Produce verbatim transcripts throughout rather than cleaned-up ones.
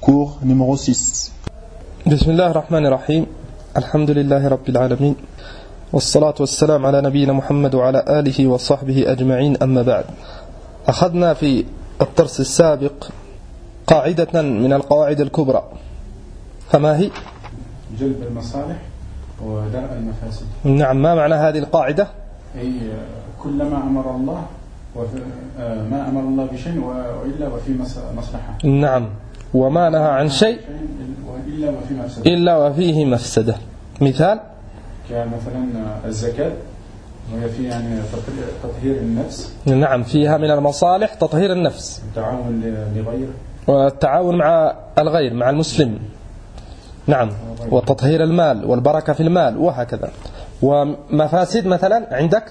cours numéro six. Bismillah ar-Rahman ar-Rahim. Alhamdulillahi Rabbil Alamin. والصلاة والسلام على نبينا محمد وعلى آله وصحبه أجمعين أما بعد. أخذنا في الدرس السابق قاعدة من القواعد الكبرى، فما هي؟ جلب المصالح ودرء المفاسد. نعم، ما معنى هذه القاعدة؟ أي كلما أمر الله ما أمر الله بشيء وإلا وفي مصلحة. نعم، وما نهى عن شيء إلا وفي مفسدة. إلا وفيه مفسدة. مثال كمثلا الزكاة وهي في يعني تطهير النفس. نعم، فيها من المصالح تطهير النفس، التعاون لغيره، والتعاون مع الغير مع المسلم. نعم، وتطهير المال والبركة في المال وهكذا. ومفاسد مثلا عندك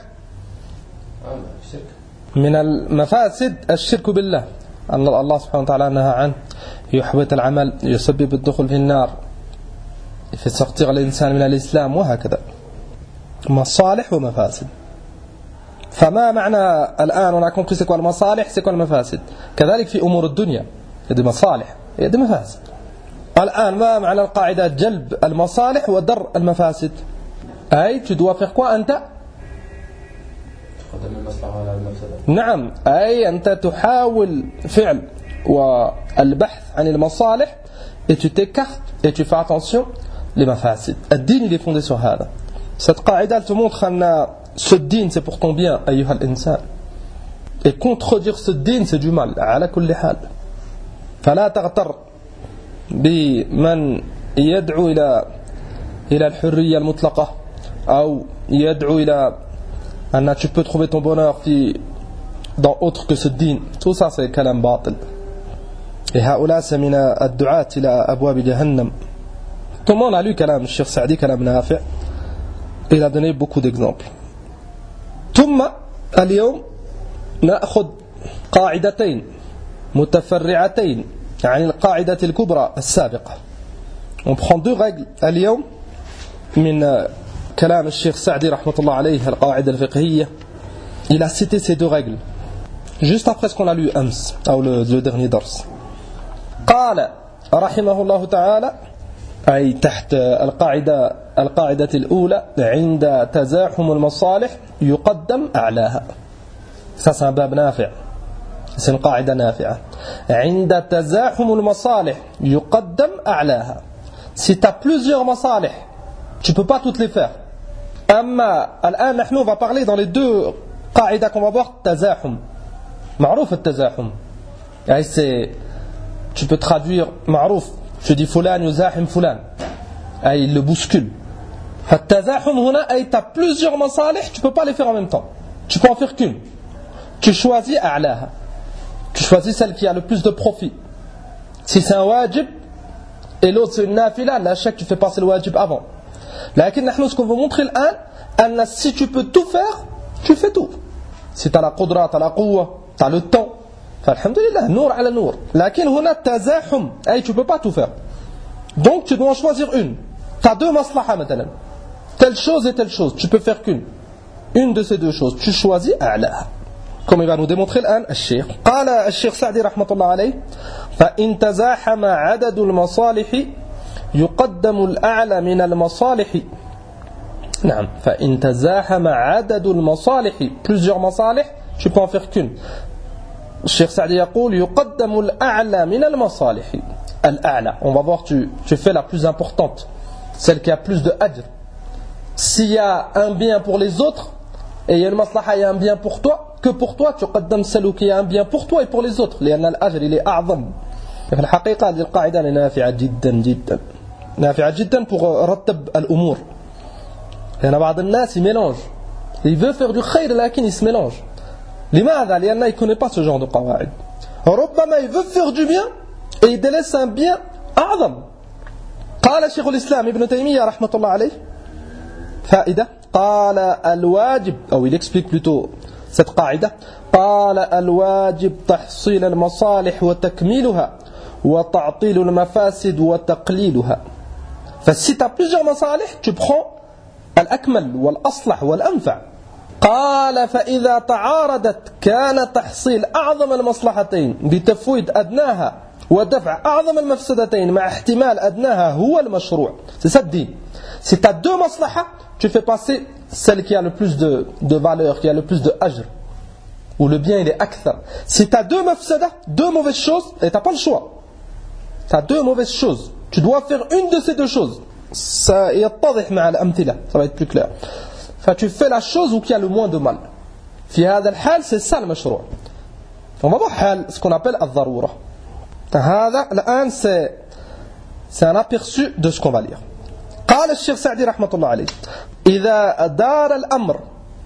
من المفاسد الشرك بالله، أن الله سبحانه وتعالى نهى عنه، يحبط العمل، يسبب الدخول في النار، في تقطيع الإنسان من الإسلام وهكذا. مصالح ومفاسد. فما معنى الآن on a compris c'est quoi المصالح c'est quoi المفاسد. كذلك في أمور الدنيا il y a des مصالح il y a des مفاسد. الآن ما معنى القاعدة جلب المصالح ودر المفاسد؟ أي tu dois faire quoi أنت؟ تقدم المصلحة على المفسدة. نعم، أي أنت تحاول فعل والبحث عن المصالح et tu t'écartes et tu fais attention les mafasid. الدين il est fondé sur هذا. Cette قاعدة elle te montre أن ce din c'est pour ton bien أيها الإنسان. Et contredire ce din c'est du mal على كل حال. فلا تغتر بمن يدعو إلى إلى الحرية المطلقة أو يدعو إلى أن tu peux trouver ton bonheur dans autre que ce din. Tout ça c'est كلام باطل. Et هؤلاء c'est من الدعاة إلى أبواب جهنم. Tout le monde a lu كلام الشيخ سعدي كلام نافع. Il a donné beaucoup d'exemples. ثم اليوم نأخذ قاعدتين متفرعتين عن القاعدة الكبرى السابقة. On prend deux règles اليوم من كلام الشيخ سعدي رحمة الله عليه القاعدة الفقهية. Il a cité ces deux règles juste après ce qu'on a lu أمس أو le, le dernier درس. قال رحمه الله تعالى أي تحت القاعدة القاعدة الأولى عند تزاحم المصالح يقدم أعلاها. Ça c'est un bab نافع. C'est une قاعدة نافعة. عند تزاحم المصالح يقدم أعلاها. Si tu as plusieurs مصالح, tu ne peux pas toutes les faire. أما الآن نحن on va parler dans les deux قاعدة qu'on va voir تزاحم. معروف التزاحم. يعني c'est tu peux traduire معروف. Tu dis فلان يزاحم فلان. أي il le bouscule. فالتزاحم هنا أي tu as plusieurs مصالح, tu ne peux pas les faire en même temps. Tu peux en faire qu'une. Tu choisis أعلاها. Tu choisis celle qui a le plus de profit. Si c'est un wajib et l'autre c'est une nafila, la chèque tu fais passer le wajib avant. لكن نحن ce qu'on veut montrer الآن أن si tu peux tout faire, tu fais tout. Si tu as la qudra, tu as la quwwa, tu as le temps, فالحمدلله نور على نور. لكن هنا تزاحم أي tu peux pas tout faire. Donc tu dois en choisir une. Tu as deux maslaha مثلا. Telle chose et telle chose, tu peux faire qu'une. Une de ces deux choses, tu choisis أعلاها. Comme il va nous démontrer الآن الشيخ. قال الشيخ سعدي رحمة الله عليه فإن تزاحم عدد المصالح يقدم الأعلى من المصالح. نعم، فإن تزاحم عدد المصالح plusieurs مصالح tu peux en faire qu'une. الشيخ سعدي يقول يقدم الأعلى من المصالح. الأعلى, on va voir tu, tu fais la plus importante, celle qui a plus de ajr. S'il y a un bien pour les autres et il y a une maslaha, il y a un bien pour toi, que pour toi tu قدم celle qui a un bien pour toi et pour les autres, لأن الأجر il est أعظم. في الحقيقة هذه القاعدة نافعة جدا جدا نافعة جدا pour رتب الأمور. لأن بعض الناس يميلانج, il veut faire du خير لكن il se mélange. لماذا؟ لأنه il ne connaît pas ce genre de قواعد. ربما il veut faire du bien et il délaisse un bien أعظم. قال شيخ الإسلام ابن تيمية رحمة الله عليه فائدة. قال الواجب, أو il explique plutôt cette قاعدة. قال الواجب تحصيل المصالح وتكميلها وتعطيل المفاسد وتقليلها. فسي tu as plusieurs مصالح, tu prends الأكمل والأصلح والأنفع. قال فإذا تعارضت كان تحصيل أعظم المصلحتين بتفويت أدناها ودفع أعظم المفسدتين مع احتمال أدناها هو المشروع. C'est ça le din. Si tu as deux maslaha, tu fais passer celle qui a le plus de, de valeur, qui a le plus de ajr, où le bien il est akthar. Si tu as deux mafsada, deux mauvaises choses, et tu n'as pas le choix. Tu as deux mauvaises choses. Tu dois faire une de ces deux choses. Ça يتضح مع الأمثلة, ça va être plus clair. Enfin, tu fais la chose où il y a le moins de mal. في هذا الحال, c'est ça le مشروع. On va voir حال, ce qu'on appelle الضرورة. هذا الآن c'est c'est un aperçu de ce qu'on va lire. قال الشيخ سعدي رحمة الله عليه: إذا دار الأمر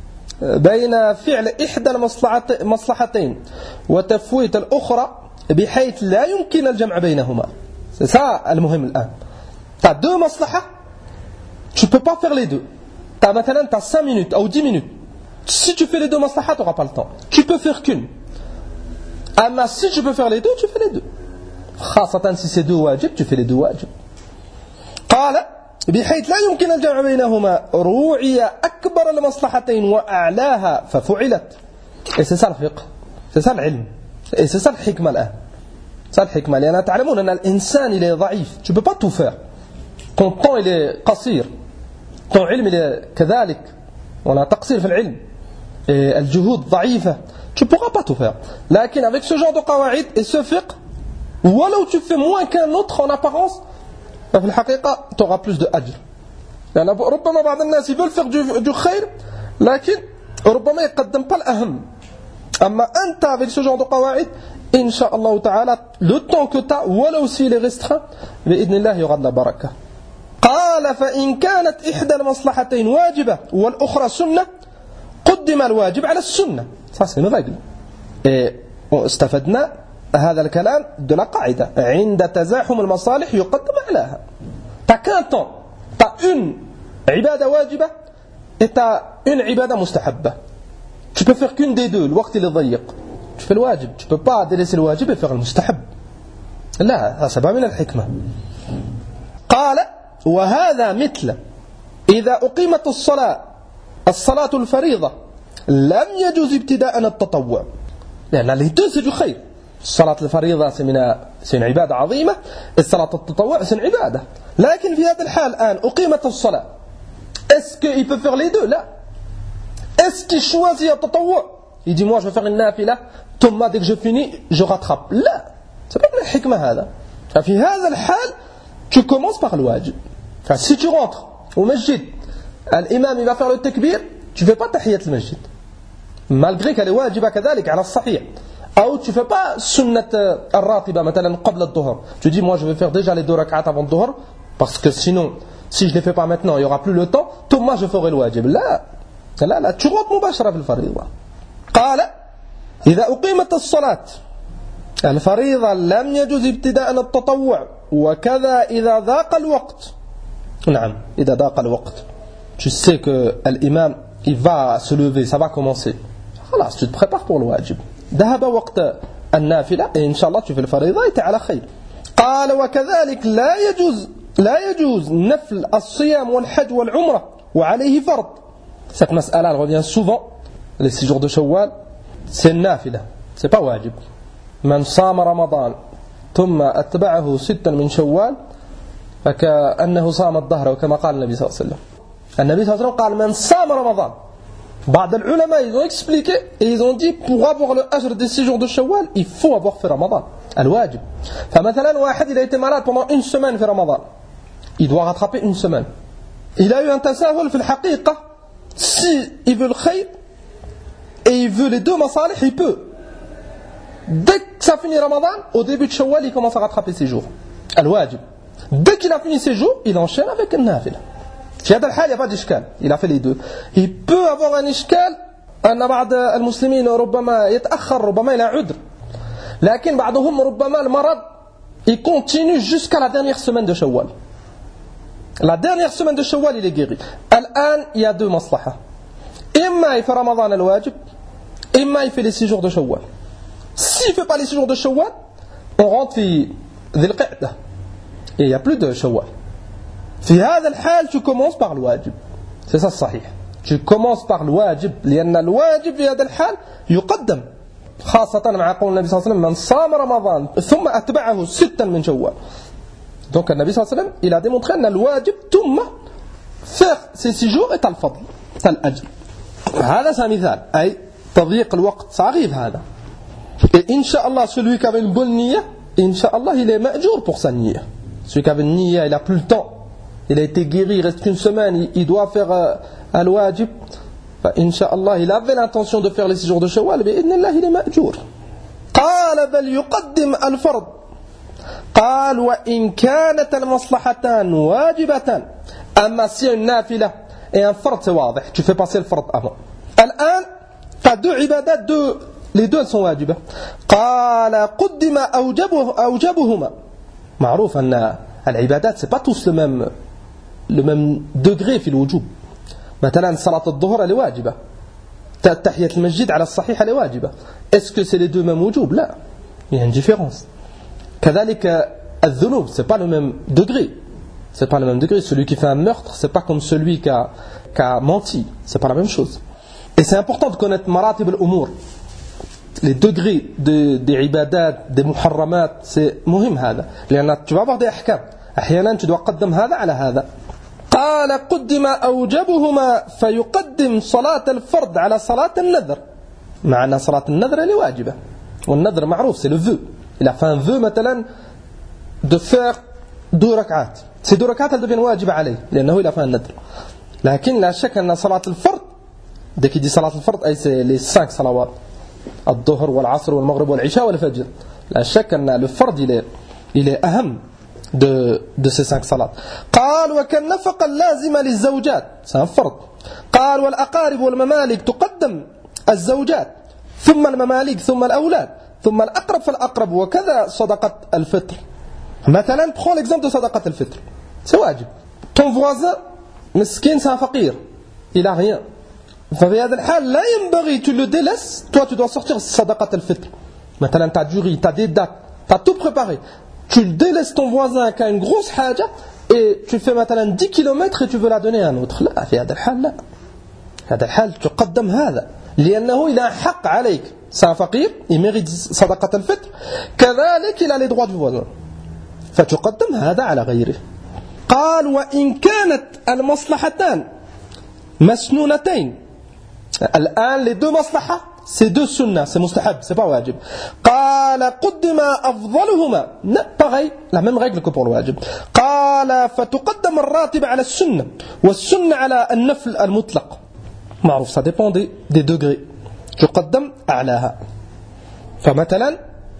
بين فعل إحدى المصلحتين وتفويت الأخرى بحيث لا يمكن الجمع بينهما. C'est ça المهم الآن. Tu as deux maslahas, tu ne peux pas faire les deux. Tu as maintenant tu as cinq minutes ou dix minutes. Si tu fais les deux maslahas, tu n'auras pas le temps. Tu peux faire qu'une. Mais si tu peux faire les deux, tu fais les deux. خاصة si c'est deux wajib, tu fais les deux wajib. قال بحيث لا يمكن الجمع بينهما روعي أكبر المصلحتين وأعلاها ففعلت. Et c'est ça le fiqh. C'est ça العلم. Et c'est ça الحكمة الآن. C'est ça الحكمة. لأن تعلمون أن الإنسان il est ضعيف. Tu ne peux pas tout faire. Ton temps il est قصير. Ton علم il est كذلك. On a تقصير في العلم. Et الجهود ضعيفة. Tu ne pourras pas tout faire. لكن avec ce genre de qawaïd et ce fiqh, ou alors tu fais moins qu'un autre en apparence, في الحقيقة tu auras plus de ajr. لأن ربما بعض الناس يقول faire du, du خير لكن ربما يقدم pas الأهم. أما أنت avec ce genre de qawaïd, إن شاء الله تعالى le temps que tu as, ولو s'il est restreint, بإذن الله يغض la baraka. قال فإن كانت إحدى المصلحتين واجبة والأخرى سنة قدم الواجب على السنة. Ça c'est une règle. Et استفدنا هذا الكلام de la قاعدة عند تزاحم المصالح يقدم أعلاها. T'as qu'un temps, t'as une عبادة واجبة et t'as une عبادة مستحبة. Tu peux faire qu'une des deux. الوقت اللي ضيق. Tu fais le wajib. Tu peux pas délaisser le wajib et faire le mustahab. لا, ça pas من الحكمة. قال وهذا مثل إذا أقيمت الصلاة الصلاة الفريضة لم يجوز ابتداء التطوع. لأن les deux c'est du خير. الصلاة الفريضة c'est une عبادة عظيمة. الصلاة التطوع c'est une عبادة. لكن في هذا الحال الآن أقيمت الصلاة. Est-ce qu'il peut faire les deux? لا. Est-ce qu'il choisit un tatawwa? Il dit moi je vais faire une nafila, ثم dès que je finis je rattrape. لا. C'est pas la hikmah هذا. في هذا الحال tu commences par le wajib. Si tu rentres au masjid, l'imam il va faire le takbir, tu ne fais pas tahiyat al-masjid. Malgré qu'elle est wajiba كذلك على الصحيح. Ou tu ne fais pas sunnat al-ratiba مثلا قبل الظهر. Tu dis moi je vais faire déjà les deux rak'at avant le dhuhr parce que sinon si je ne les fais pas maintenant il n'y aura plus le temps, tout moi je ferai le wajib. لا. لا لا tu rentres مباشرة في الفريضة. قال إذا أقيمت الصلاة الفريضة لم يجوز ابتداء التطوع وكذا إذا ضاق الوقت. نعم إذا ضاق الوقت. Tu sais que l'imam il va se lever, ça va commencer. خلاص tu te prépares pour le wajib. ذهب وقت النافلة إن شاء الله tu fais le فريضة et tu es على خير. قال وكذلك لا يجوز لا يجوز نفل الصيام والحج والعمرة وعليه فرض. Cette mas'ala elle revient souvent. Les six jours de Shawwal c'est une nafila, c'est pas wajib. من صام رمضان ثم أتبعه ستا من شوال فكأنه صام الدهر وكما قال النبي صلى الله عليه وسلم. النبي صلى الله عليه وسلم قال من صام رمضان. بعض العلماء ils ont expliqué et ils ont dit pour avoir le ajr des six jours de Shawwal il faut avoir fait Ramadan الواجب. فمثلا واحد il a été malade pendant une semaine في Ramadan, il doit rattraper une semaine. Il a eu un tasahul في الحقيقة. Si il veut le khayr et il veut les deux masalih il peut. Dès que ça finit Ramadan, au début de Shawwal, il commence à rattraper ses jours. Al-wajib. Dès qu'il a fini ses jours, il enchaîne avec une nafila. في هذا الحال il n'y a pas d'ishkal. Il a fait les deux. Il peut avoir un ishkal أن بعض المسلمين ربما يتأخر ربما إلى عذر. لكن بعضهم ربما المرض il continue jusqu'à la dernière semaine de Shawwal. La dernière semaine de Shawwal, il est guéri. الآن il y a deux maslaha. إما il fait Ramadan al-wajib, إما il fait les six jours de Shawwal. S'il ne fait pas les six jours de Shawwal, on rentre في ذي القعدة. Et il n'y a plus de Shawwal. في هذا الحال tu commences par le wajib. C'est ça le sahih. Tu commences par le wajib. لأن الواجب في هذا الحال يقدم. خاصة مع قول النبي صلى الله عليه وسلم من صام رمضان ثم أتبعه ستا من شوال. Donc النبي صلى الله عليه وسلم il a démontré أن الواجب ثم faire ces six jours est الفضل est الأجر. هذا c'est un مثال أي تضييق الوقت صغير هذا. Et Inch'Allah celui qui avait une bonne niya, Inch'Allah il est ma'jour pour sa niya. Celui qui avait une niya, il a plus le temps, il a été guéri, il reste qu'une semaine, il, il doit faire euh, al-wajib. Inch'Allah il avait l'intention de faire les six jours de Shawwal, mais Inch'Allah il est ma'jour. قال بل يقدم الفرض قال وإن كانت المصلحتان واجبتان. أما si une nafila et un fard c'est واضح, tu fais passer le fard avant. الآن t'as deux ibadat, deux, les deux sont واجبة. قال قدم أوجبه أوجبهما. معروف أن العبادات c'est pas tous le même le même degré في الوجوب. مثلا صلاة الظهر elle est واجبة. تحية المسجد على الصحيح elle est واجبة. Est-ce que c'est les deux mêmes وجوب? لا. Il y a une différence. كذلك الذنوب c'est pas le même degré. C'est pas le même degré. Celui qui fait un meurtre, c'est pas comme celui qui a, qui a menti. C'est pas la même chose. Et c'est important de connaître maratib al-umur. Les degrés de, des ibadat, des muharramat, c'est muhim هذا. لأن tu vas avoir des ahkam. أحيانا tu dois قدم هذا على هذا. قال قدم أوجبهما فيقدم صلاة الفرض على صلاة النذر. مع أن صلاة النذر elle est واجبة. والنذر معروف c'est le vœu. Il a fait un vœu مثلا de faire deux ركعات. Ces deux rak'at elles deviennent واجبة عليه لأنه il a fait un nadr. لكن لا شك أن صلاة الفرض dès qu'il dit صلاة الفرض أي c'est les cinq salawat الظهر والعصر والمغرب والعشاء والفجر. لا شك أن le فرض il est il est أهم de de ces cinq salats. قال وكالنفقة اللازمة للزوجات c'est un فرض. قال والأقارب والممالك تقدم الزوجات ثم المماليك ثم الأولاد ثم الأقرب فالأقرب وكذا صدقة الفطر. مثلا prends l'exemple de صدقة الفطر. C'est واجب. Ton voisin مسكين c'est un فقير. Il a rien. ففي هذا الحال لا ينبغي tu le délaisses. Toi tu dois sortir صدقة الفطر. مثلا t'as du riz, t'as des dates, t'as tout préparé. Tu délaisses ton voisin qui a une grosse حاجة et tu fais مثلا dix kilomètres et tu veux la donner à un autre. لا في هذا الحال لا. في هذا الحال تقدم هذا لأنه il a un حق عليك. C'est un فقير, il mérite صدقة الفطر. كذلك il a les droits du voisin. فتقدم هذا على غيره. قال وإن كانت المصلحتان مسنونتين. الآن les deux مصلحة c'est deux sunnah, c'est mustahab, c'est pas wajib. قال قدم أفضلهما. pareil, la même règle que pour le wajib. قال فتقدم الراتب على السنة والسنة على النفل المطلق. معروف ça dépend des, des degrés. تقدم أعلاها. فمثلا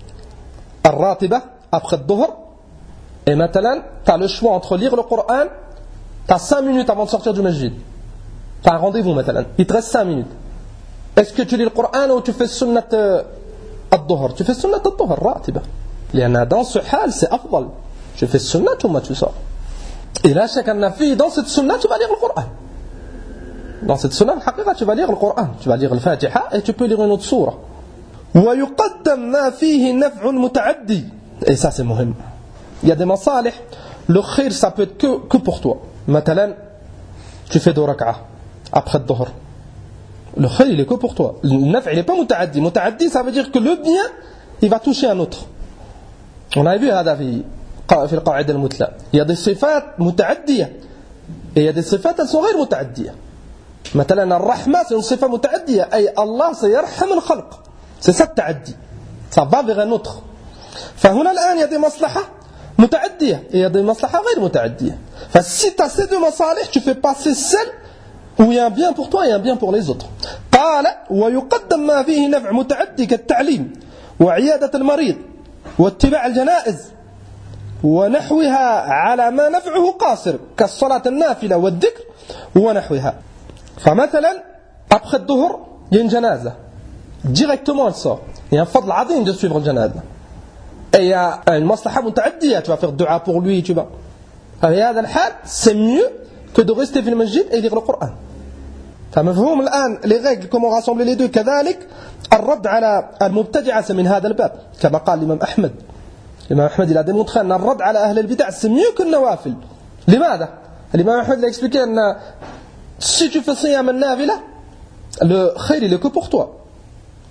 الراتبة après الظهر. Et maintenant, tu as le choix entre lire le Coran, tu as cinq minutes avant de sortir du masjid. Tu as un rendez-vous maintenant, il te reste cinq minutes. Est-ce que tu lis le Coran ou tu fais sunnat al-dhuhr? Tu fais sunnat al-dhuhr, ratiba. لأن dans ce hal, c'est afdal. Tu fais sunnat ou tu sors. Et là, chacun a fait, dans cette sunnat, tu vas lire le Coran. Dans cette sunnat, tu vas lire le Coran. Tu vas lire le Fatiha et tu peux lire une autre sourate. ويقدم ما فيه نفع متعدي. Et ça, c'est muhim. Il y a des masalih, le khir ça peut être que, que pour toi. Maintenant, tu fais deux rak'ah après le dhuhr. Le khir il est que pour toi. Le naf' il est pas muta'addi. Muta'addi ça veut dire que le bien il va toucher un autre. On a vu هذا في في القاعدة المثلى. Il y a des صفات متعدية et il y a des صفات elles sont غير متعدية. مثلا الرحمة c'est une صفة متعدية أي الله سيرحم الخلق. C'est ça le تعدي. Ça va vers un autre. فهنا الآن il y a des maslahah متعدية et il y a des maslahah غير متعدية. فsi tu as ces deux masalih, tu fais passer celle où il y a un bien pour toi et un bien pour les autres. قال ويقدم ما فيه نفع متعدي كالتعليم وعيادة المريض واتباع الجنائز ونحوها على ما نفعه قاصر كالصلاة النافلة والذكر ونحوها. فمثلا après الظهر il y a une janaza. Directement elle sort. Il y a un fadl azim de suivre le janaza. Et il y a une maslaha muta'addiya, tu vas faire dua pour lui, tu vas. في هذا الحال c'est mieux que de rester في المسجد et lire le Coran. فمفهوم الآن les règles comment rassembler les deux. كذلك الرد على المبتدعة c'est من هذا الباب كما قال الإمام أحمد. الإمام أحمد il a démontré أن الرد على أهل البدع c'est mieux que النوافل. لماذا؟ الإمام أحمد a expliqué أن si tu fais صيام النافلة le khayr il est que pour toi.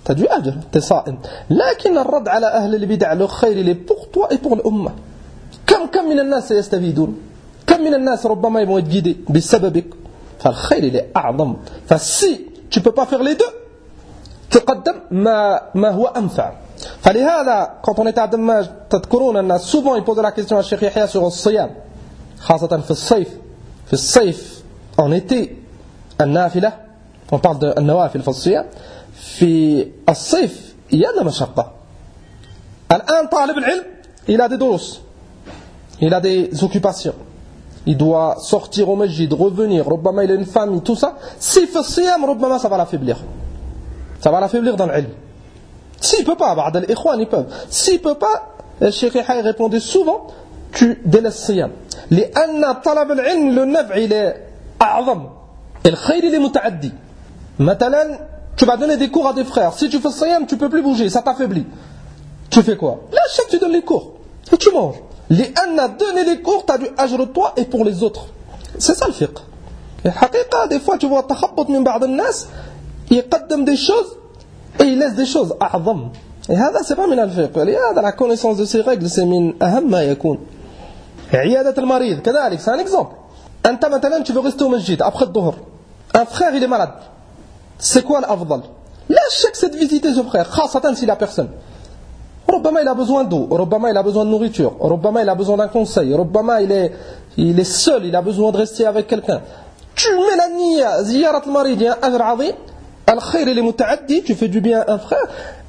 t'as du ajr, t'es sa'im. لكن الرد على أهل البدع le خير il est pour toi et pour l'umma. كم كم من الناس يستفيدون كم من الناس ربما يبغوا يتجيدي بسببك فالخير il est أعظم. فسي tu peux pas faire les deux تقدم ما ما هو أنفع. فلهذا quand on était à Dammaj تذكرون أن souvent il posait la question à Cheikh Yahya sur الصيام خاصة في الصيف في الصيف en été النافلة on parle de النوافل في الصيام في الصيف il y a de la مشقة. الآن طالب العلم il a des دروس il a des occupations il doit sortir au masjid revenir ربما il a une famille tout ça si fait الصيام ربما ça va l'affaiblir ça va l'affaiblir dans l'ilm. S'il peut pas, بعض الإخوان ils peuvent. S'il peut pas, le Cheikh Yahya répondait souvent, tu délaisses الصيام. لأن طلب العلم le نفع il est أعظم. الخير il est متعدي. مثلا, tu vas donner des cours à des frères. Si tu fais الصيام, tu peux plus bouger, ça t'affaiblit. Tu fais quoi? Là, chaque tu donnes les cours et tu manges. لأن donner les cours, tu as du ajr toi et pour les autres. C'est ça le fiqh. الحقيقة des fois tu vois تخبط من بعض الناس يقدم des choses et il laisse des choses أعظم. Et هذا c'est pas من الفقه. لهذا la connaissance de ces règles c'est من أهم ما يكون. عيادة المريض كذلك c'est un exemple. أنت مثلا tu veux rester au masjid après le dhuhr. Un frère il est malade. C'est quoi l'afdal? لا شك c'est de visiter ce frère خاصة s'il a personne. ربما il a besoin d'eau, ربما il a besoin de nourriture, ربما il a besoin d'un conseil, ربما il est il est seul, il a besoin de rester avec quelqu'un. Tu mets la niya زيارة المريض il y a un ajr عظيم. الخير اللي متعدي tu fais du bien à un frère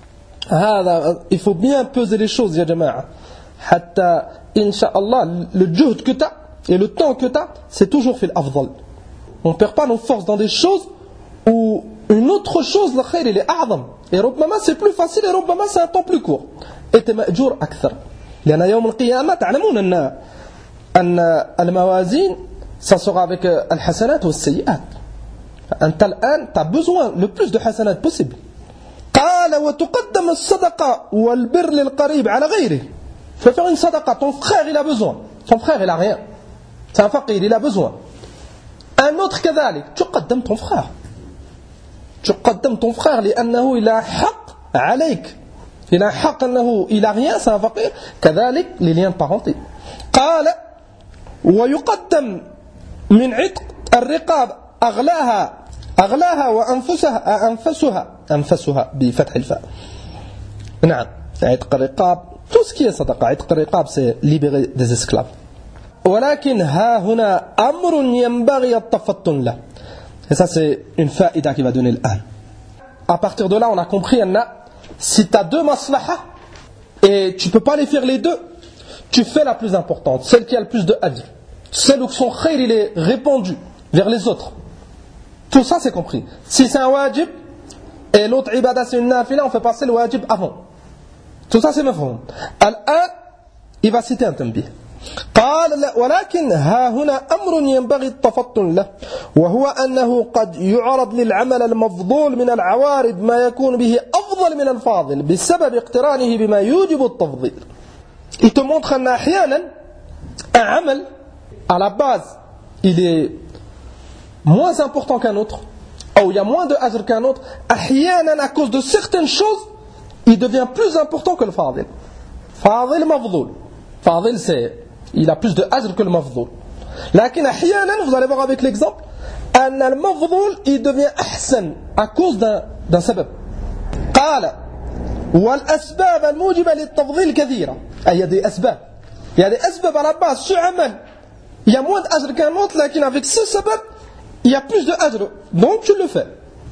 هذا il faut bien peser les choses يا جماعة حتى إن شاء الله le جهد que tu as et le temps que tu as c'est toujours في الأفضل. On perd pas nos forces dans des choses où une autre chose الخير il est أعظم et ربما c'est plus facile et ربما c'est un temps plus court et tu es مأجور أكثر لأن يوم القيامة تعلمون أن أن الموازين ça sera avec الحسنات والسيئات. أنت الآن tu as besoin le plus de حسنات possible. قال وتقدم الصدقة والبر للقريب على غيره. Tu vas faire une sadaqa, ton frère il a besoin. Ton frère il a rien. C'est un faqir, il a besoin. Un autre كذلك تقدم ton frère. تقدم ton frère لأنه il a حق عليك. Il a حق أنه il a rien, c'est un faqir. كذلك les liens de parenté. قال ويقدم من عتق الرقاب أغلاها أغلاها وأنفسها أنفسها أنفسها بفتح الفاء. نعم عتق الرقاب tout ce qui est صدقة. عتق الرقاب c'est libérer des esclaves. ولكن ها هنا أمر ينبغي التفطن له. Et ça c'est une faïda qui va donner l'âne. À partir de là on a compris أن si tu as deux maslaha et tu ne peux pas les faire les deux, tu fais la plus importante, celle qui a le plus de ajr, celle où son khayr il est répandu vers les autres. Tout ça c'est compris. Si c'est un wajib et l'autre ibada c'est une nafila, on fait passer le wajib avant. Tout ça c'est mafhoum. Al-an, il va citer un tanbih. قال ولكن ها هنا أمر ينبغي التفطن له وهو أنه قد يعرض للعمل المفضول من العوارض ما يكون به أفضل من الفاضل بسبب اقترانه بما يوجب التفضيل. Il te montre أن أحيانا un amal à la base il est moins important qu'un autre, ou il y a moins de ajr qu'un autre, أحيانا à cause de certaines choses, il devient plus important que le fadil. Fadil mafdul. Fadil c'est, il a plus de ajr que le mafdul. لكن أحيانا, vous allez voir avec l'exemple, أن المفضول il devient أحسن à cause d'un, d'un sabab. قال والأسباب الموجبة للتفضيل كثيرة. Il y a des asbab. Il y a des asbab à la base, ce amal, il y a moins d'ajr qu'un autre, mais avec ce sabab, il y a plus de ajr, donc tu le fais.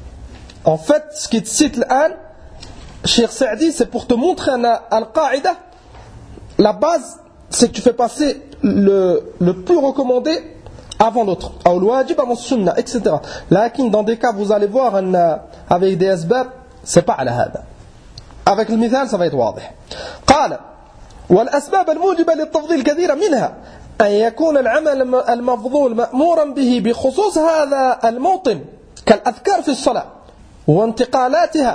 En fait, ce qui te cite l'an, Cheikh Saadi, c'est pour te montrer al-qa'ida. La base, c'est que tu fais passer le, le plus recommandé avant l'autre, ou le wajib avant le sunnah, et cetera. Lakin, dans des cas, vous allez voir, avec des asbab, c'est pas ala hada. Avec le mithal, ça va être واضح. قال والأسباب الموجبة للتفضيل كثيرة منها أن يكون العمل المفضول مأمورا به بخصوص هذا الموطن كالأذكار في الصلاة وانتقالاتها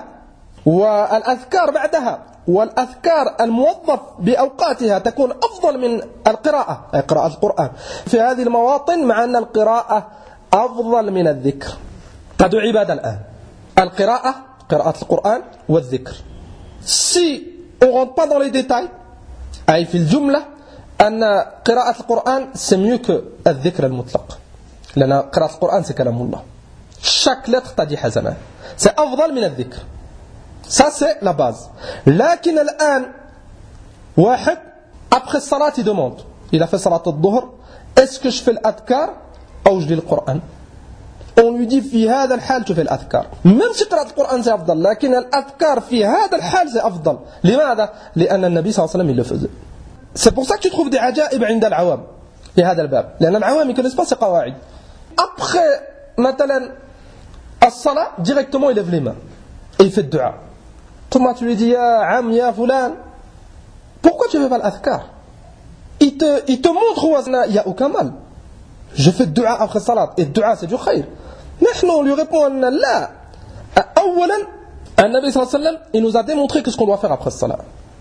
والأذكار بعدها والأذكار الموظف بأوقاتها تكون أفضل من القراءة أي قراءة القرآن في هذه المواطن مع أن القراءة أفضل من الذكر. تدعو عبادة الآن القراءة قراءة القرآن والذكر. Si on ne rentre pas dans les détails, أي في الجملة أن قراءة القرآن c'est mieux que الذكر المطلق. لأن قراءة القرآن c'est كلام الله. Chaque lettre t'a dit حسنة. C'est أفضل من الذكر. Ça c'est la base. لكن الآن واحد après الصلاة il demande. Il a fait صلاة الظهر. Est-ce que je fais l'adhkar ou je lis le Coran? On lui dit في هذا الحال tu fais l'adhkar. Même si قراءة القرآن c'est أفضل. لكن الأذكار في هذا الحال c'est أفضل. لماذا؟ لأن النبي صلى الله عليه وسلم il le faisait. C'est pour ça que tu trouves des عجائب عند العوام في هذا الباب. لأن العوام ils connaissent pas ces قواعد. Après مثلا الصلاة directement il lève les mains et il fait le dua. Toi tu lui dis يا عم يا فلان pourquoi tu fais pas l'adhkar? Il te, il te montre il n'y a aucun mal. Je fais le dua après salat. Et le dua c'est du khayr. Mais on lui répond là. أولا النبي صلى الله عليه وسلم il nous a démontré que ce qu'on doit faire après salat.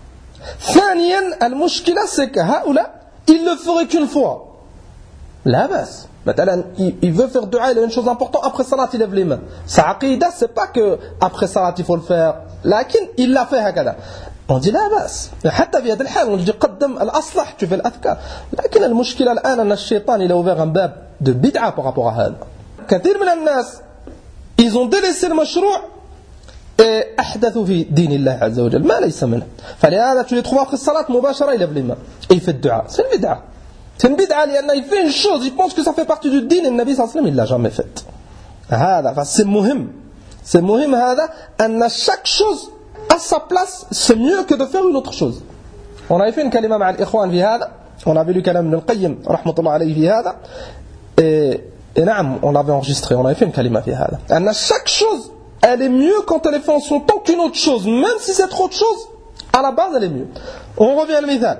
ثانيا المشكلة c'est que هؤلاء il le ferait qu'une fois. لا بس. مثلا il veut faire dua, il a une chose importante après salat il lève les mains. Sa aqida c'est pas que après salat il faut le faire. لكن il l'a fait هكذا. On dit لا بأس حتى في هذا الحال on dit قدم الأصلح tu fais الأذكار. لكن المشكلة الآن أن الشيطان il a ouvert un bab de bid'a par rapport à هذا. كثير من الناس ils ont délaissé المشروع et أحدثوا في دين الله عز وجل ما ليس منه. فلهذا tu les trouves après الصلاة مباشرة il lève les mains et il fait le dua. C'est une bid'a. C'est une bid'a لأنه il fait une chose il pense que ça fait partie du din et le Nabi صلى الله عليه وسلم il l'a jamais fait. هذا فسي مهم. C'est مهم هذا أن chaque chose à sa place, c'est mieux que de faire une autre chose. On avait fait une kalima مع الإخوان في هذا. On avait lu كلام ابن القيم رحمة الله عليه في هذا. Et, et نعم, on l'avait enregistré. On avait fait une kalima في هذا. أن chaque chose, elle est mieux quand elle est faite en son temps qu'une autre chose. Même si c'est trop de choses, à la base, elle est mieux. On revient au مثال.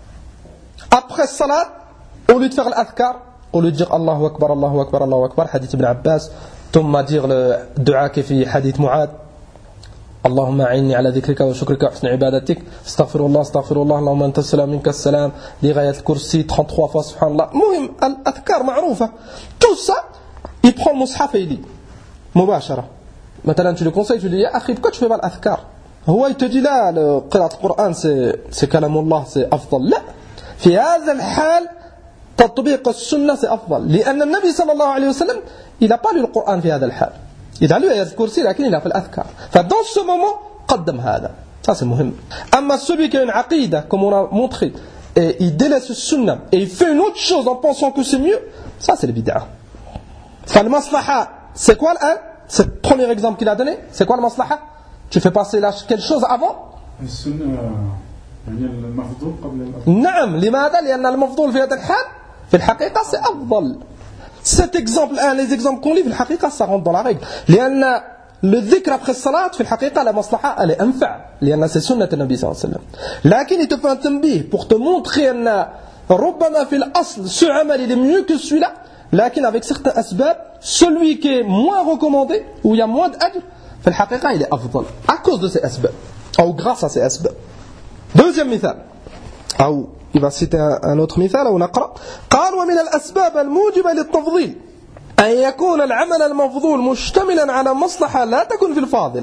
Après salat, au lieu de faire l'adhkar, au lieu de dire Allahu Akbar, Allahu Akbar, Allahu Akbar, hadith ibn Abbas, ثم dire le dua qui fait hadith Mu'ad. اللهم أعني على ذكرك وشكرك وحسن عبادتك استغفر الله استغفر الله اللهم أنت السلام منك السلام لغاية الكرسي trente-trois fois سبحان الله. مهم الأذكار معروفة. Tout ça il prend le mushaf et il lit مباشرة. مثلا tu le conseilles tu lui dis يا أخي pourquoi tu fais pas الأذكار? هو il te dit là قراءة القرآن c'est c'est كلام الله c'est أفضل. لا في هذا الحال تطبيق السنة c'est أفضل لأن النبي صلى الله عليه وسلم il n'a pas lu le Coran في هذا الحال. Il a lu ayat al-kursi, mais il a fait l'adhkar. Dans ce moment, qaddam hada. Ça c'est muhim. Amma celui qui a une aqida, comme on a montré, et il délaisse le sunnah, et il fait une autre chose en pensant que c'est mieux, ça c'est le bid'a. Fa le maslaha, c'est quoi l'un? C'est le premier exemple qu'il a donné. C'est quoi le maslaha? Tu fais passer là quelque chose avant? Le sunnah, il y a le mafdoul qabla al-afdal. نعم. لماذا؟ لأن المفضول في هذا الحال في الحقيقة c'est أفضل. Cet exemple, un, les exemples qu'on lit, في الحقيقة, ça rentre dans la règle. لأن le dhikr après salat, في الحقيقة, la maslaha, elle est انفع. لأن c'est sunnah النبي صلى الله عليه وسلم. لكن il te fait un tanbih pour te montrer أن ربما في الأصل, ce amal, il est mieux que celui-là. لكن avec certains asbab, celui qui est moins recommandé, où il y a moins d'ajr, في الحقيقة, il est أفضل. À cause de ces asbab. Ou grâce à ces asbab. Deuxième مثال. أو il va citer un autre مثال أو نقرأ. قال ومن الأسباب الموجبة للتفضيل أن يكون العمل المفضول مشتملا على مصلحة لا تكون في الفاضل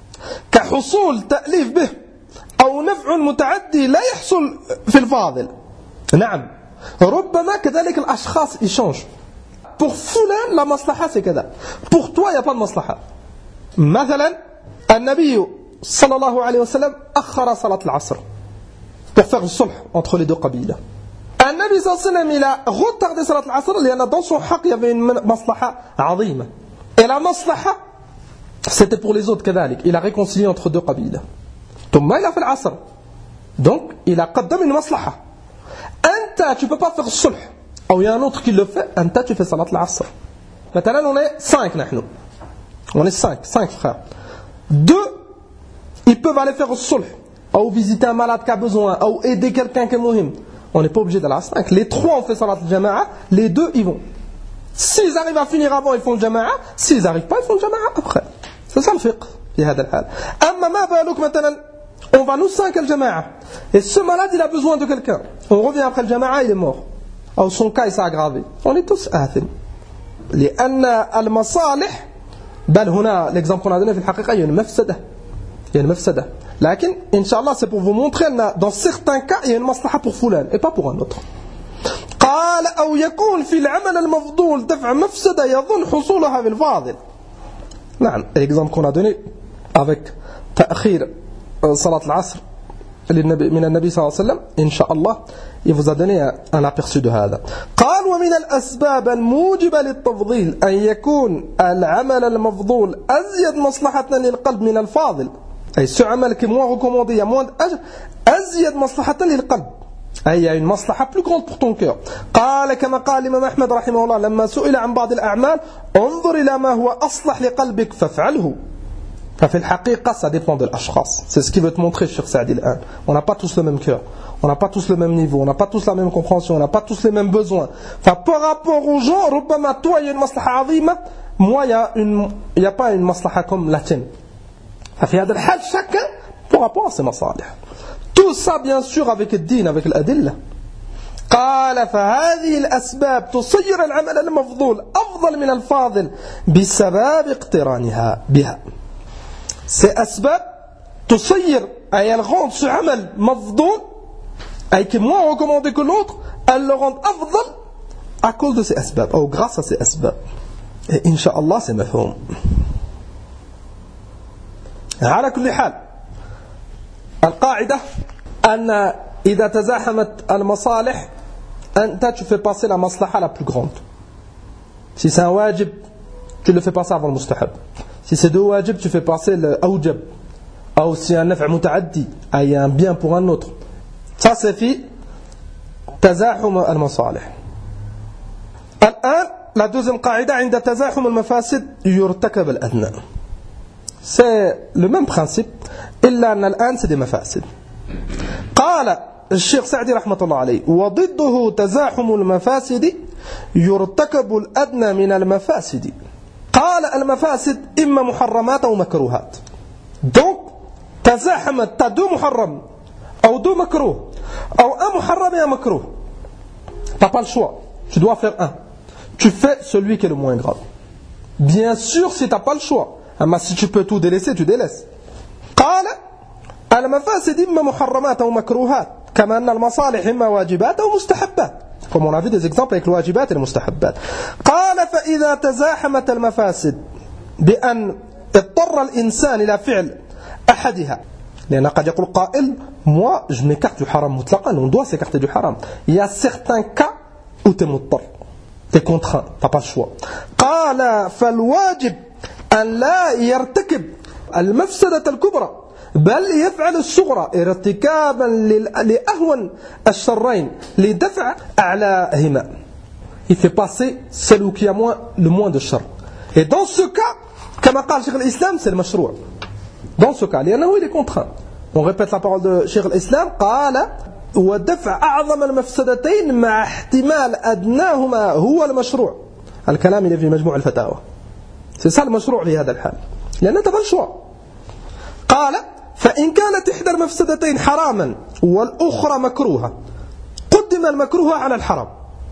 كحصول تأليف به أو نفع متعدي لا يحصل في الفاضل. نعم ربما كذلك الأشخاص يشانجوا. Pour فلان la maslaha c'est كذا. Pour toi il n'y a pas de maslaha. مثلا النبي صلى الله عليه وسلم أخر صلاة العصر pour faire le sulh entre les deux qabilas. Un Nabi sallallahu alayhi wa sallam il a retardé salat al-asr لأن dans son haq il y avait une maslaha عظيمة. Et la maslaha c'était pour les autres كذلك. Il a réconcilié entre deux qabilas. ثم il a fait l'asr. Donc il a قدم une maslaha. أنت tu peux pas faire le sulh. Ou il y a un autre qui le fait. أنت tu fais salat al-asr. Maintenant on est cinq نحن. On est cinq, cinq frères. Deux ils peuvent aller faire le sulh. Ou visiter un malade qui a besoin, ou aider quelqu'un qui est muhim. On n'est pas obligé d'aller à cinq. Les trois ont fait salat al-jama'a, les deux ils vont. S'ils arrivent à finir avant, ils font le jama'a. S'ils n'arrivent pas, ils font le jama'a après. C'est ça le fiqh. Amma ma balouk maintenant, on va nous cinq al jama'a. Et ce malade il a besoin de quelqu'un. On revient après le jama'a, il est mort. Ou son cas il s'est aggravé. On est tous athim. لأن المصالح بل هنا l'exemple qu'on a donné في الحقيقة il y a une مفسدة il y a une مفسدة لكن إن شاء الله c'est pour vous montrer que dans certains cas il y a une maslaha pour fulan et pas pour un autre. قال أو يكون في العمل المفضول دفع مفسدة يظن حصولها بالفاضل. نعم l'exemple qu'on a donné avec تأخير صلاة العصر من النبي صلى الله عليه وسلم إن شاء الله il vous a donné un aperçu de هذا. قال ومن الأسباب الموجبة للتفضيل أن يكون العمل المفضول أزيد مصلحة للقلب من الفاضل. أي ce عمل qui est moins recommandé, il y a moins d'ajr, أزيد مصلحة للقلب. أي il y a une maslaha plus grande pour ton cœur. قال كما قال الإمام أحمد رحمه الله لما سئل عن بعض الأعمال انظر إلى ما هو أصلح لقلبك فافعله. ففي الحقيقة ça dépend de l'ashkhas. C'est ce qu'il veut te montrer Cheikh Saadi al-An. On n'a pas tous le même cœur. On n'a pas tous le même niveau. On n'a pas tous la même compréhension. On n'a pas tous les mêmes besoins. Enfin, par rapport aux gens, ربما toi il y a une maslaha عظيمة. Moi il y a une, il y a pas une maslaha comme la tienne. ففي هذا الحال chacun par rapport à ses masalih. Tout ça bien sûr avec le din, avec l'adilla. قال فهذه الأسباب تصير العمل المفضول أفضل من الفاضل بسبب اقترانها بها. Ces asbab تصير أي elles rendent ce عمل مفضول أي qui est moins recommandé que l'autre, elles le rendent أفضل à cause de ces asbab ou grâce à ces asbab. Et Inch'Allah c'est مفهوم. على كل حال القاعدة أن إذا تزاحمت المصالح أنت tu fais passer la maslaha la plus grande. Si c'est un wajib, tu le fais passer avant le mustahab. Si c'est deux wajib, tu fais passer le awjab. Ou si un naf' muta'addi, il y a un bien pour un autre. Ça c'est fi تزاحم المصالح. الآن la deuxième قاعدة عند تزاحم المفاسد يرتكب الأدنى. C'est le même principe إلا أن الآن c'est des مفاسد. قال الشيخ سعدي رحمة الله عليه وضده تزاحم المفاسد يرتكب الأدنى من المفاسد. قال المفاسد إما محرمات أو مكروهات. donc تزاحمت t'as deux محرم أو deux مكروه أو un محرم et un مكروه. t'as pas le choix, tu dois faire un. Tu fais celui qui est le moins grave. Bien sûr si t'as pas le choix, mais si tu peux tout délaisser, tu délaisses. قال المفاسد إما محرمات أو مكروهات كما أن المصالح إما واجبات أو مستحبات. Comme on a vu des exemples avec le wajibat et le mustahabbat. قال فإذا تزاحمت المفاسد بأن اضطر الإنسان إلى فعل أحدها. لأن قد يقول قائل moi je m'écarte du haram مطلقا, on doit s'écarter du haram. Il y a certains cas où tu es مضطر, tu es contraint, tu n'as pas le choix. قال فالواجب أن لا يرتكب المفسدة الكبرى بل يفعل الصغرى ارتكابا لأهون الشرين لدفع أعلاهما. Il fait passer celui qui a moins, le moins de shar. Et dans ce cas, كما قال شيخ الإسلام, c'est le مشروع. Dans ce cas, لأنه il est contraint. On répète la parole de شيخ الإسلام قال ودفع أعظم المفسدتين مع احتمال أدناهما هو المشروع. الكلام اللي في مجموع الفتاوى. C'est ça le مشروع في هذا الحال. لأن أنت pas le choix. قال فإن كانت إحدى المفسدتين حراما والأخرى مكروهة قدم المكروه على الحرام.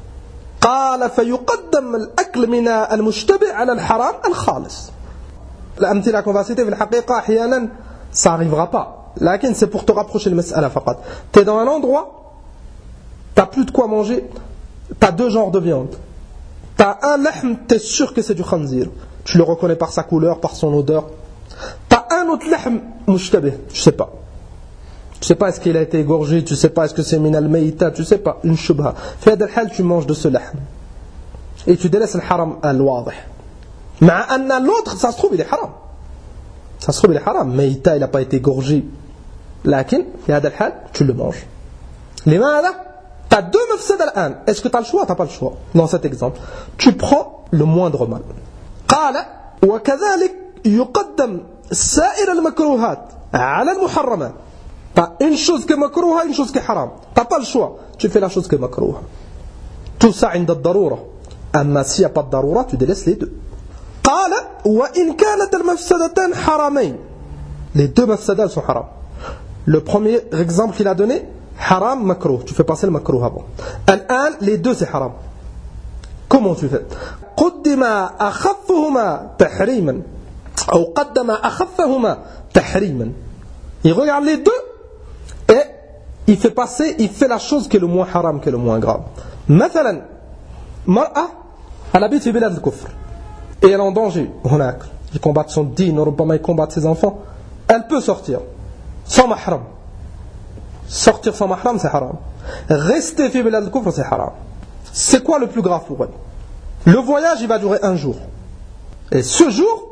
قال فيقدم الأكل من المشتبه على الحرام الخالص. الأمثلة qu'on va citer في الحقيقة أحيانا ça n'arrivera pas, لكن c'est pour te rapprocher المسألة فقط. Tu es dans un endroit, tu n'as plus de quoi manger, tu as deux genres de viande. Tu as un lahm, tu es sûr que c'est du khanzir, tu le reconnais par sa couleur, par son odeur. T'as un autre lahm mushtabih, tu sais pas. Tu sais pas est-ce qu'il a été égorgé, tu sais pas est-ce que c'est min al-mayta, tu sais pas, une shubha. Fi hada al-hal tu manges de ce lahm. Et tu délaisses le haram al-wadih. Mais anna l'autre, ça se trouve il est haram. Ça se trouve il est haram, mayta il a pas été égorgé. Lakin fi hada al-hal tu le manges. Limada? T'as deux mafsad al-an. Est-ce que t'as le choix? T'as pas le choix. Dans cet exemple, tu prends le moindre mal. Qala wa kadhalik يقدم سائر المكروهات على المحرمات. T'as une chose qui est makrouha, une chose qui est haram. T'as pas le choix. Tu fais la chose qui est makrouha. Tout ça عند الضرورة. أما s'il n'y a pas de ضرورة, tu délaisses les deux. قال وإن كانت المفسدتان حرامين. Les deux mafsadas sont haram. Le premier exemple qu'il a donné, haram, makrouh. Tu fais passer le makrouh avant. الآن les deux c'est haram. Comment tu fais? قدم أخفهما تحريما أو قدم أخفهما تحريما. Il regarde les deux et il fait passer, il fait la chose qui est le moins haram, qui est le moins grave. مثلا مرأة elle habite في بلاد الكفر et elle est en danger هناك, il combat son dîn, ربما il combat ses enfants, elle peut sortir sans mahram. Sortir sans mahram c'est haram. Rester في بلاد الكفر c'est haram. C'est quoi le plus grave pour elle? Le voyage il va durer un jour. Et ce jour,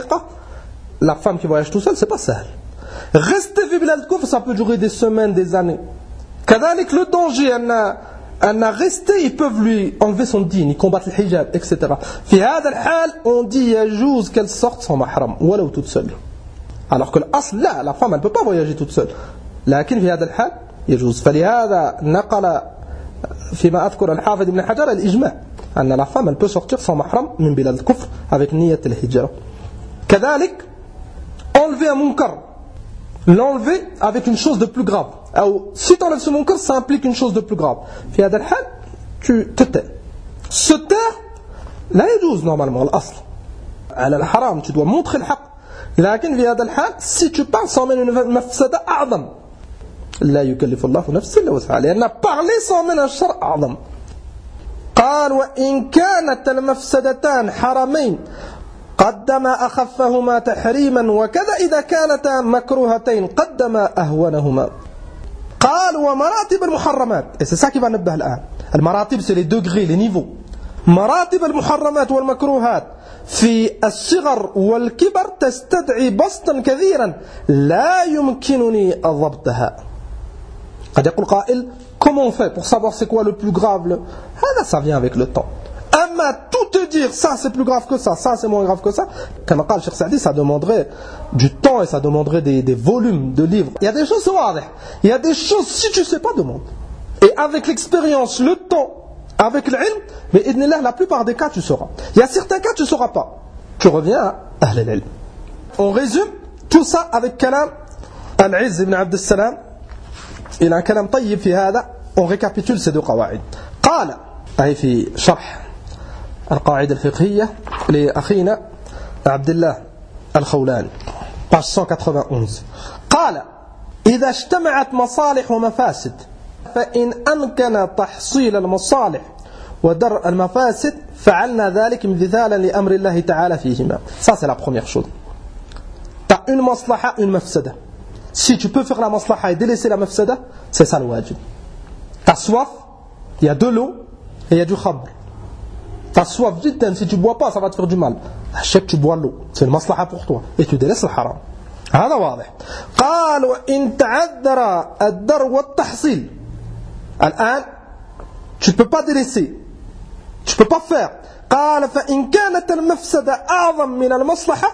la femme qui voyage tout seul, c'est pas sahl. Rester في بلاد الكفر, ça peut durer des semaines, des années. كذلك le danger, elle a resté, ils peuvent lui enlever son dîn, ils combattent le hijab, et cetera. في هذا الحال, on dit يجوز qu'elle sorte sans mahram, ولو toute seule. Alors que l'asl, là, la femme, elle peut pas voyager toute seule. لكن في هذا الحال يجوز. فلهذا نقل فيما أذكر الحافظ ابن حجر الإجماع أن la femme elle peut sortir sans mahram من بلاد الكفر avec نية الهجرة. كذلك enlever un munkar, l'enlever avec une chose de plus grave. Ou si tu enlèves ce munkar, ça implique une chose de plus grave. في هذا الحال tu te tais. Se taire لا يجوز normalement الأصل. على الحرام tu dois montrer الحق. لكن في هذا الحال si tu parles sans mener une مفسدة أعظم. لا يكلف الله نفسا إلا وسعها. لأن parler sans mener un شر أعظم. قال وإن كانت المفسدتان حرمين قدم أخفهما تحريما وكذا إذا كانتا مكروهتين قدم أهونهما. قال ومراتب المحرمات, et c'est ça qui va نبه الآن. المراتب c'est les degrés, les niveaux. مراتب المحرمات والمكروهات في الصغر والكبر تستدعي بسطا كثيرا لا يمكنني ضبطها. قد يقول قائل comment on fait pour savoir c'est quoi le plus grave? Le... Ah, ça vient avec le temps. Amma tout te dire ça c'est plus grave que ça, ça c'est moins grave que ça, comme a dit Cheikh Saadi, ça demanderait du temps et ça demanderait des, des volumes de livres. Il y a des choses, il y a des choses si tu sais pas demande. Et avec l'expérience, le temps, avec l'ilm, mais idnillah, la plupart des cas tu sauras. Il y a certains cas tu sauras pas. Tu reviens à Ahl al-Ilm. On résume tout ça avec kalam Al-Izz ibn Abd al-Salam. Il a un kalam tayyib fi hada. On récapitule ces deux qawaïd. قال أي في شرح القاعدة الفقهية لأخينا عبد الله الخولاني page cent quatre-vingt-onze. قال إذا اجتمعت مصالح ومفاسد فإن أمكن تحصيل المصالح ودرء المفاسد فعلنا ذلك مثالا لأمر الله تعالى فيهما. Ça c'est la première chose. Tu as une maslaha, une mafsada. Si tu peux faire la maslaha et délaisser la mafsada, c'est ça le wajib. T'as soif, il y a de l'eau et il y a du khamr. T'as soif, vite, si tu bois pas, ça va te faire du mal. Achète, tu bois l'eau. C'est une maslaha pour toi. Et tu délaisses le haram. هذا واضح. قال وإن تعذر الدر والتحصيل. الآن, tu ne peux pas délaisser. Tu ne peux pas faire. قال فإن كانت المفسدة أعظم من المصلحة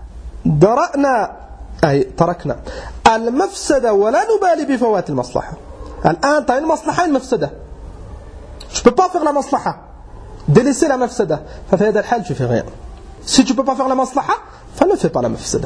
درأنا أي تركنا المفسدة ولا نبالي بفوات المصلحة. الآن tu as une maslaha, une mafsada. Tu ne peux pas faire la maslaha, délaisser la mafsada. ففي هذا الحال tu fais rien. Si tu ne peux pas faire la maslaha, ne fais pas la mafsada.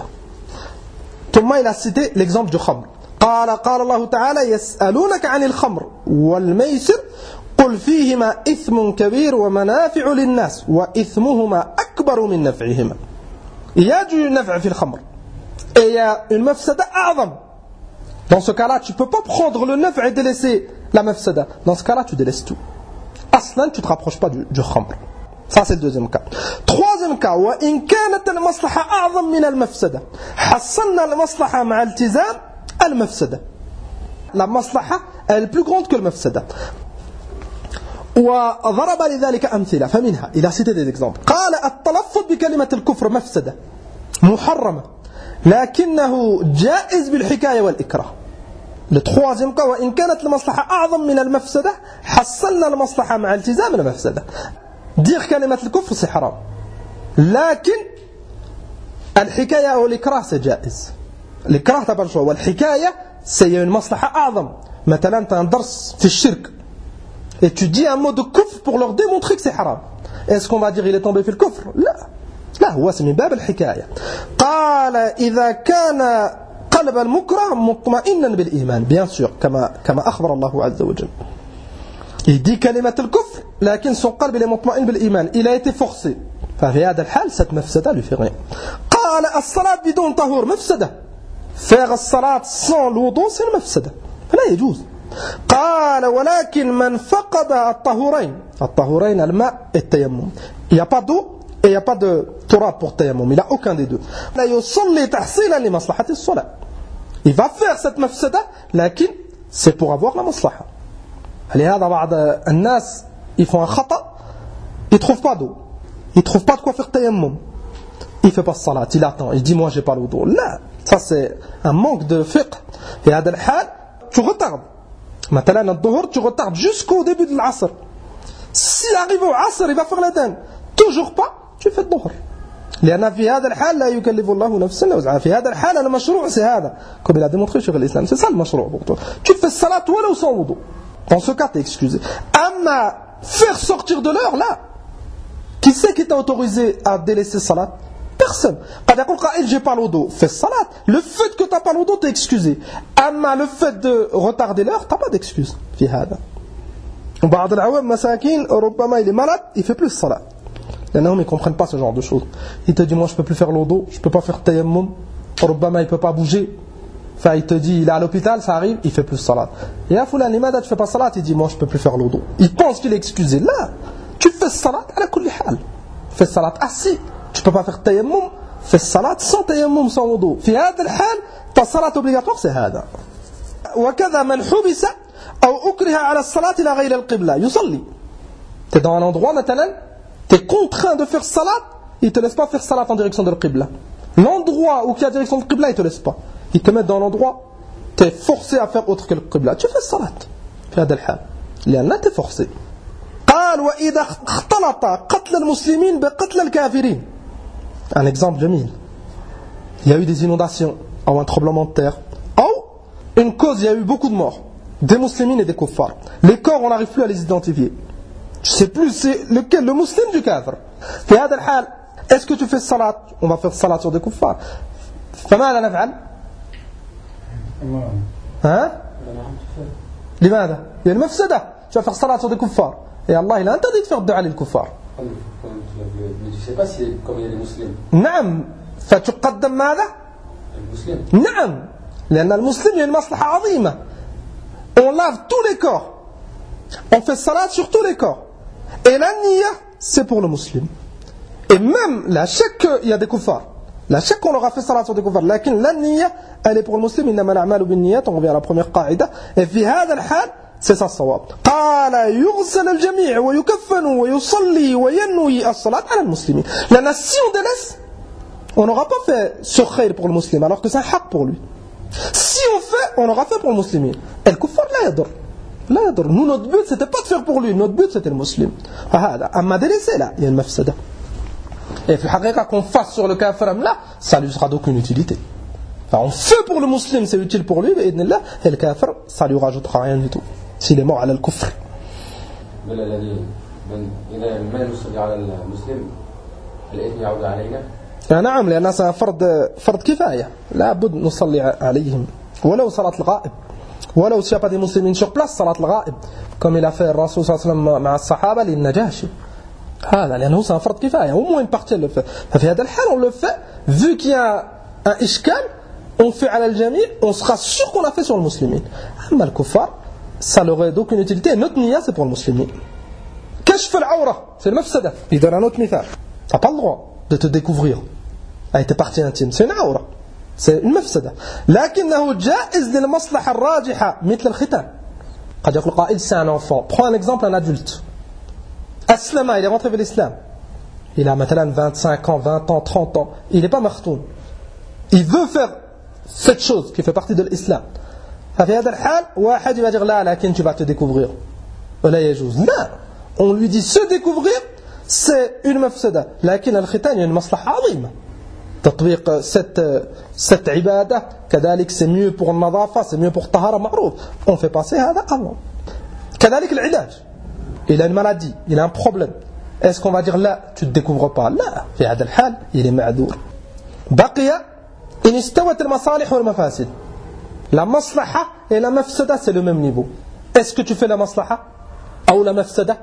ثم il a cité l'exemple du khamr. قال قال الله تعالى يسألونك عن الخمر والميسر قل فيهما إثم كبير ومنافع للناس وإثمهما أكبر من نفعهما. Il y a du naf' في الخمر et il y a une mafsada أعظم. Dans ce cas-là, tu ne peux pas prendre le naf' et délaisser la mafsada. Dans ce cas-là, tu délaisses tout. Aslan, tu ne te rapproches pas du, du khamr. Ça, c'est le deuxième cas. Troisième cas, وَإِنْ كَانَتَ الْمَصْلَحَةَ أَعْظَمْ مِنَ الْمَفْسَدَةِ حَصَّلْنَا الْمَصْلَحَةَ مَعَ الْتِزَامِ الْمَفْسَدَةِ. La maslaha elle est plus grande que le mafsada. وضرب لذلك أمثلة فمنها il a cité des exemples. قال التلفظ بكلمة الكفر مفسدة محرمة لكنه جائز بالحكاية والإكراه. Le troisième cas وإن كانت المصلحة أعظم من المفسدة حصلنا المصلحة مع التزام المفسدة. Dire كلمة الكفر c'est haram لكن الحكاية والإكراه c'est جائز. الإكراه t'as pas le choix والحكاية c'est une مصلحة أعظم. مثلا t'as un درس في الشرك et tu dis un mot de kufr pour leur démontrer que c'est haram. Est-ce qu'on va dire il est tombé في الكفر؟ لا لا هو c'est من باب الحكاية. قال إذا كان قلب المكره مطمئنا بالإيمان bien sûr كما كما أخبر الله عز وجل. Il dit كلمة الكفر لكن son قلب est مطمئن بالإيمان. Il a été forcé. ففي هذا الحال cette mafsada lui fait rien. قال قال الصلاة بدون طهور مفسدة. Faire الصلاة sans l'wudu c'est une mafsada. فلا يجوز. قال ولكن من فقد الطهورين. الطهورين الماء et التيمم. Il n'y a pas d'eau et il n'y a pas de turab pour tayammum. Il n'a aucun des deux. لا يصلي تحصيلا لمصلحة الصلاة. Il va faire cette mafsada, لكن c'est pour avoir la maslaha. لهذا بعض الناس ils font un khata, ils trouvent pas d'eau, ils trouvent pas de quoi faire tayammum, il fait pas salat, il attend, il dit moi j'ai pas l'eau. Là, ça c'est un manque de fiqh. Et à ce cas, tu retardes. Maintenant, le dhuhr, tu retardes jusqu'au début de l'asr. Si arrive au asr, il va faire l'adhan. Toujours pas, tu fais le dhuhr. لأن في هذا الحال لا يكلف الله نفسا إلا وسعها. في هذا الحال المشروع c'est هذا. Comme il a démontré sur l'islam, c'est ça le mashroع pour toi. Tu fais salat ou sans wudu. Dans ce cas, tu es excusé. Amma faire sortir de l'heure là, qui c'est qui t'a autorisé à délaisser salat? Personne. Quand il dit j'ai pas l'wudu, fais salat. Le fait que tu n'as pas l'wudu, tu es excusé. Amma le fait de retarder l'heure, tu n'as pas d'excuse. في هذا. وبعض العوام مساكين ربما il est malade, il fait plus salat. Les gens ne comprennent pas ce genre de choses. Il te dit moi je peux plus faire l'wudu, je peux pas faire tayammum, ربما il peut pas bouger. Enfin il te dit il est à l'hôpital, ça arrive, il fait plus salat. Et à Foulan, لماذا tu fais pas salat? Il dit moi je peux plus faire l'wudu. Il pense qu'il est excusé. Là, tu fais salat على كل حال. Fais salat assis. Tu peux pas faire tayammum, fais salat sans tayammum, sans wudu. في هذا الحال ta salat obligatoire c'est هذا. وكذا من حبس أو أكره على الصلاة إلى غير القبلة يصلي. Tu es dans un endroit maintenant, tu es contraint de faire salat, il ne te laisse pas faire salat en direction de l'Qibla. L'endroit où il y a direction de l'Qibla, il ne te laisse pas. Il te met dans l'endroit, tu es forcé à faire autre que l'Qibla. Tu fais salat. في هذا الحال. لأن tu es forcé. قال وإذا اختلط قتل المسلمين بقتل الكافرين. Un exemple جميل. Il y a eu des inondations, ou un tremblement de terre, ou une cause, il y a eu beaucoup de morts, des musulmans et des kuffars. Les corps, on n'arrive plus à les identifier. Je ne sais plus c'est lequel, le musulman du kafir. في هذا الحال, est-ce que tu fais salat? On va faire salat sur des kuffars. فماذا نفعل؟ ها؟ لماذا؟ il y a une mafsada. Tu vas faire salat sur des kuffars. Et Allah, il a interdit de faire dua les kuffars. Mais tu ne sais pas si, comme il y a des musulmans. نعم. فتقدم ماذا؟ المسلم. نعم. لأن المسلم il y a une maslaha عظيمة. On lave tous les corps. On fait salat sur tous les corps. Et la niya, c'est pour le musulman. Et même la chèque, il y a des kuffars. La chèque, on leur a fait salat sur des kuffars. Mais la niya, elle est pour le musulman. إنما الأعمال بالنيات. On revient à la première qaïda. Et في هذا الحال, c'est ça الصواب. قال يغسل الجميع ويكفن ويصلي وينوي الصلاة على المسلمين. لأن si on délaisse, on n'aura pas fait ce khayr pour le musulman, alors que c'est un haq pour lui. Si on fait, on aura fait pour le musulman. Et le kuffar, là, yadur. Là, yadur. Nous, notre but, c'était pas de faire pour lui. Notre but, c'était le musulman. Amma délaissé, là, il y a une mafsada. Et le haqiqa qu'on fasse sur le kafir, là, ça lui sera d'aucune utilité. Enfin, on fait pour le musulman, c'est utile pour lui, et le kafir, ça lui rajoutera rien du tout. S'il est mort à l'al-kufr. بل الذي إذا ما نصلي على المسلم الإثم يعود علينا. نعم لأن هذا فرض فرض كفاية لا بد نصلي عليهم ولو صلاة الغائب ولو s'il n'y a pas des musulmans sur place صلاة الغائب comme il a fait الرسول صلى الله عليه وسلم مع الصحابة للنجاشي هذا لأنه c'est un فرض كفاية au moins une partie le fait ففي هذا الحال on le fait vu qu'il y a un إشكال on fait على الجميع on sera sûr qu'on l'a fait sur le musulman أما الكفار ça n'aurait d'aucune utilité. Notre niya, c'est pour le musulman. Kashf al-awra, c'est le mafsada. Il donne un autre mithal. Tu n'as pas le droit de te découvrir avec tes parties intimes. C'est une awra. C'est une mafsada. لكنه جائز للمصلحة الراجحة مثل الختان. قد يقول قائل c'est un enfant. Prends un exemple, un adulte. Aslama, il est rentré vers l'islam. Il a maintenant vingt-cinq ans, vingt ans, trente ans. Il n'est pas martoun. Il veut faire cette chose qui fait partie de l'islam. ففي هذا الحال واحد va dire là لكن tu vas te découvrir ولا يجوز لا on lui dit se découvrir c'est une mafsada لكن الختان une مصلحة عظيمة تطبيق cette cette عبادة كذلك c'est mieux pour النظافة c'est mieux pour الطهارة معروف on fait passer هذا avant كذلك العلاج il a une maladie il a un problème est-ce qu'on va dire là tu te découvres pas لا في هذا الحال il est معذور بقي إن استوت المصالح والمفاسد. La maslaha et la mafsada, c'est le même niveau. Est-ce que tu fais la maslaha ou la mafsada?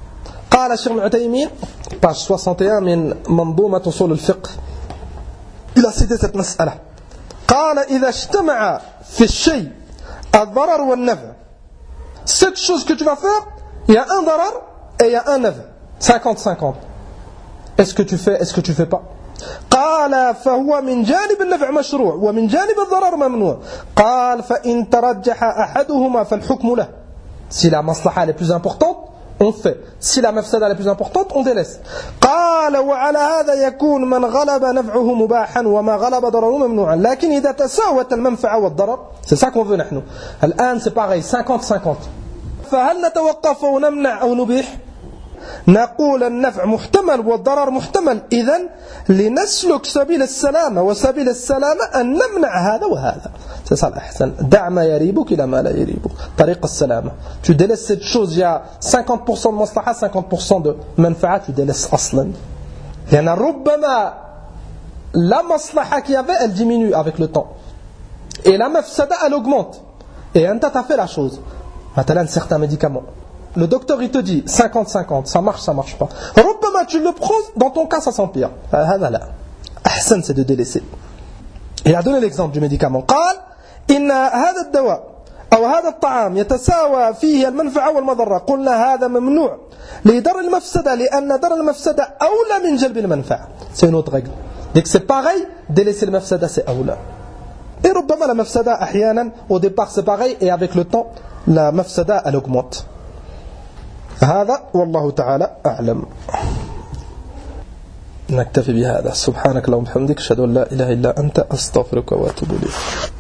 قال الشيخ ابن عثيمين page soixante et un من منظومة أصول الفقه il a cité cette mas'ala. قال إذا اجتمع في الشيء الضرر والنفع. Cette chose que tu vas faire, il y a un darar et il y a un naf'a. cinquante cinquante. Est-ce que tu fais, est-ce que tu fais pas? قال فهو من جانب النفع مشروع ومن جانب الضرر ممنوع. قال فإن ترجح أحدهما فالحكم له. Si la maslaha est plus importante, on fait. Si la mafsada est plus importante, on délaisse. قال وعلى هذا يكون من غلب نفعه مباحا وما غلب ضرره ممنوعا. لكن إذا تساوت المنفعة والضرر, c'est ça qu'on veut نحن. الآن c'est pareil, cinquante cinquante. فهل نتوقف ونمنع أو نبيح؟ نقول النفع محتمل والضرر محتمل. إذن لنسلك سبيل السلامة وسبيل السلامة أن نمنع هذا وهذا. C'est ça l'ahsan. دع ما يريبك إلى ما لا يريبك. طريق السلامة. Tu délaisses cette chose, il y a cinquante pour cent de maslaha, cinquante pour cent de manfa'a, tu délaisses أصلا. لأن ربما la maslaha qu'il y avait, elle diminue avec le temps. Et la mafsada, elle augmente. Et un tas t'as fait la chose. Maintenant, certains médicaments. Le docteur il te dit cinquante cinquante, ça marche, ça marche pas. Rubbama tu le prends, dans ton cas ça s'empire. هذا لا. أحسن c'est de délaisser. Il a donné l'exemple du médicament. قال إن هذا الدواء أو هذا الطعام يتساوى فيه المنفعة والمضرة. قلنا هذا ممنوع لدرء المفسدة لأن درء المفسدة أولى من جلب المنفعة. C'est une autre règle. Dès que c'est pareil, délaisser le mafsada c'est أولى. Et ربما la mafsada أحيانا au départ c'est pareil et avec le temps la mafsada elle augmente. هذا والله تعالى أعلم. نكتفي بهذا. سبحانك اللهم وبحمدك أشهد أن لا إله إلا أنت أستغفرك وأتوب إليك.